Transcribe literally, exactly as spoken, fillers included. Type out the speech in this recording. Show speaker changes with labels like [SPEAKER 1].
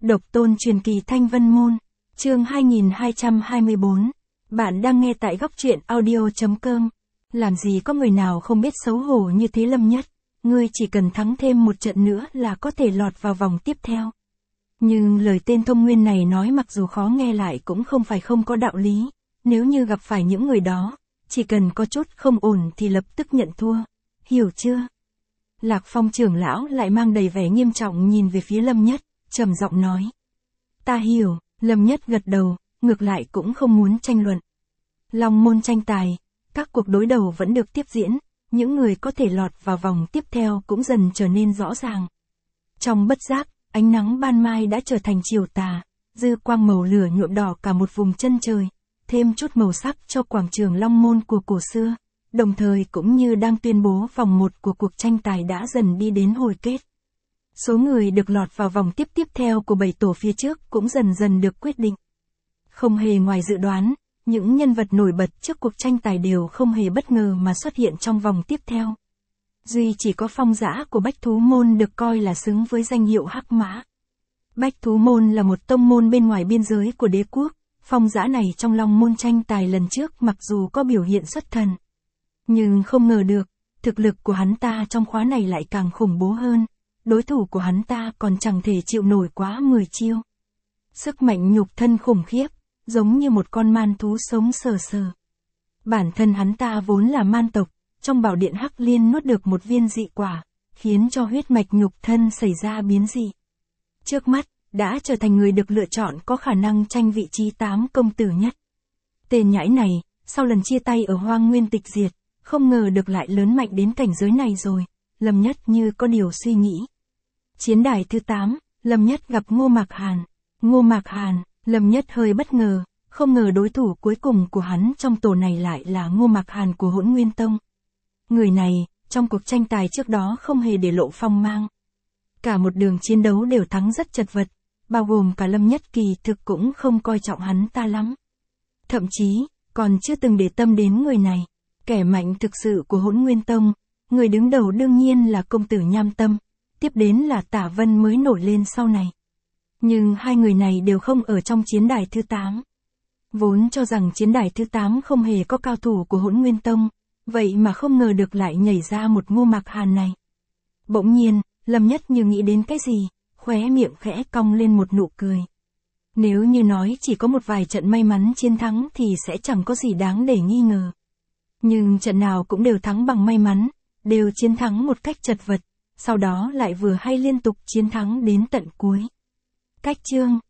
[SPEAKER 1] Độc tôn truyền kỳ Thanh Vân Môn, chương hai nghìn hai trăm hai mươi bốn. Bạn đang nghe tại góc truyện audio chấm com. Làm gì có người nào không biết xấu hổ như thế Lâm Nhất, ngươi chỉ cần thắng thêm một trận nữa là có thể lọt vào vòng tiếp theo. Nhưng lời tên thông nguyên này nói mặc dù khó nghe lại cũng không phải không có đạo lý, nếu như gặp phải những người đó, chỉ cần có chút không ổn thì lập tức nhận thua, hiểu chưa? Lạc Phong trưởng lão lại mang đầy vẻ nghiêm trọng nhìn về phía Lâm Nhất, trầm giọng nói. Ta hiểu, Lâm Nhất gật đầu, ngược lại cũng không muốn tranh luận. Long môn tranh tài, các cuộc đối đầu vẫn được tiếp diễn, những người có thể lọt vào vòng tiếp theo cũng dần trở nên rõ ràng. Trong bất giác, ánh nắng ban mai đã trở thành chiều tà, dư quang màu lửa nhuộm đỏ cả một vùng chân trời, thêm chút màu sắc cho quảng trường Long Môn của cổ xưa, đồng thời cũng như đang tuyên bố vòng một của cuộc tranh tài đã dần đi đến hồi kết. Số người được lọt vào vòng tiếp tiếp theo của bảy tổ phía trước cũng dần dần được quyết định. Không hề ngoài dự đoán, những nhân vật nổi bật trước cuộc tranh tài đều không hề bất ngờ mà xuất hiện trong vòng tiếp theo. Duy chỉ có Phong Dã của Bách Thú Môn được coi là xứng với danh hiệu Hắc Mã. Bách Thú Môn là một tông môn bên ngoài biên giới của đế quốc, Phong Dã này trong Long Môn tranh tài lần trước mặc dù có biểu hiện xuất thần. Nhưng không ngờ được, thực lực của hắn ta trong khóa này lại càng khủng bố hơn, đối thủ của hắn ta còn chẳng thể chịu nổi quá mười chiêu. Sức mạnh nhục thân khủng khiếp, giống như một con man thú sống sờ sờ. Bản thân hắn ta vốn là man tộc, trong bảo điện Hắc Liên nuốt được một viên dị quả, khiến cho huyết mạch nhục thân xảy ra biến dị. Trước mắt, đã trở thành người được lựa chọn có khả năng tranh vị trí tám công tử nhất. Tên nhãi này, sau lần chia tay ở Hoang Nguyên tịch diệt, không ngờ được lại lớn mạnh đến cảnh giới này rồi, Lâm Nhất như có điều suy nghĩ. Chiến đài thứ tám, Lâm Nhất gặp Ngô Mạc Hàn. Ngô Mạc Hàn, Lâm Nhất hơi bất ngờ, không ngờ đối thủ cuối cùng của hắn trong tổ này lại là Ngô Mạc Hàn của Hỗn Nguyên Tông. Người này, trong cuộc tranh tài trước đó không hề để lộ phong mang. Cả một đường chiến đấu đều thắng rất chật vật, bao gồm cả Lâm Nhất kỳ thực cũng không coi trọng hắn ta lắm. Thậm chí, còn chưa từng để tâm đến người này. Kẻ mạnh thực sự của Hỗn Nguyên Tông, người đứng đầu đương nhiên là công tử Nham Tâm, tiếp đến là Tả Vân mới nổi lên sau này. Nhưng hai người này đều không ở trong chiến đài thứ tám. Vốn cho rằng chiến đài thứ tám không hề có cao thủ của Hỗn Nguyên Tông, vậy mà không ngờ được lại nhảy ra một Ngô Mạc Hàn này. Bỗng nhiên, Lâm Nhất như nghĩ đến cái gì, khóe miệng khẽ cong lên một nụ cười. Nếu như nói chỉ có một vài trận may mắn chiến thắng thì sẽ chẳng có gì đáng để nghi ngờ. Nhưng trận nào cũng đều thắng bằng may mắn, đều chiến thắng một cách chật vật, sau đó lại vừa hay liên tục chiến thắng đến tận cuối. Cách chương,